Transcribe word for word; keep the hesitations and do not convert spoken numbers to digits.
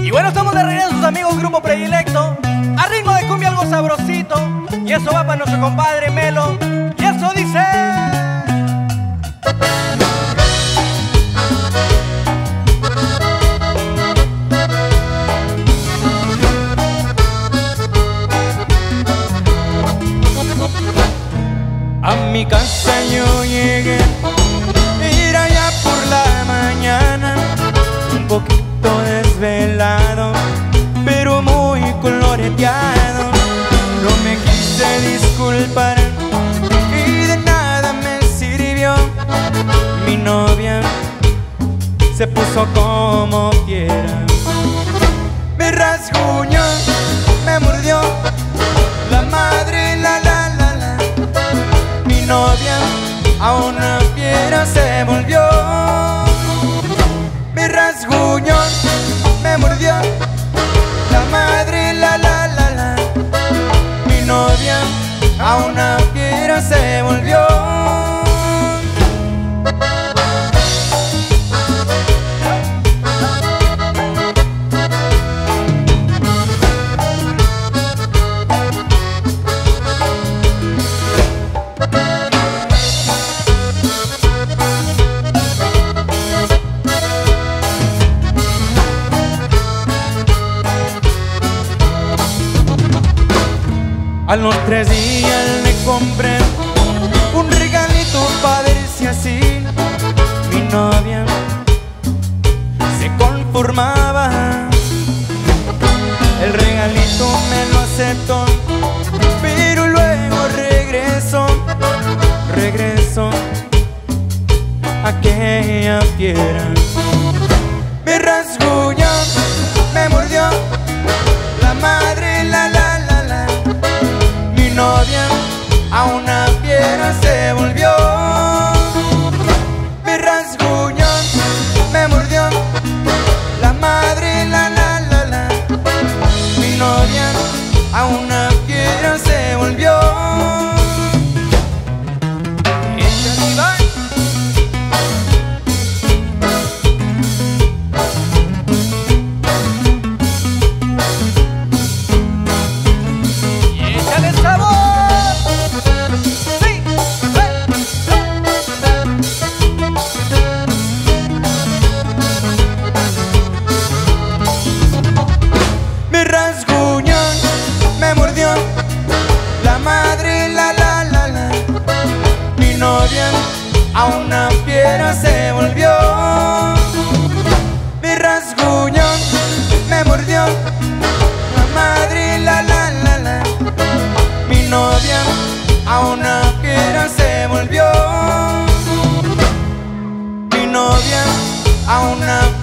Y bueno, estamos de regreso, sus amigos, grupo predilecto, a ritmo de cumbia algo sabrosito. Y eso va para nuestro compadre Melo. Y eso dice: a mi casa yo llegué, era ya por la mañana, un poquito desvelado, pero muy coloreteado. No me quise disculpar y de nada me sirvió. Mi novia se puso como fiera, me rasguñó, me mordió, la madre, la la la la. Mi novia a una fiera se volvió, me rasguñó, me mordió, la madre, la la la la. Mi novia a una fiera se volvió. A los tres días le compré un regalito pa' ver si así mi novia se conformaba. El regalito me lo aceptó, pero luego regresó, regresó aquella fiera. Me rasguñó, me mordió, la madre, la la la la. Mi novia a una fiera se volvió, me rasguñó, me mordió, la madre, la la la la. Mi novia a una fiera se volvió. Échale, va. A una fiera se volvió, me rasguñó, me mordió, la madre, la la la la. Mi novia a una fiera se volvió, mi novia a una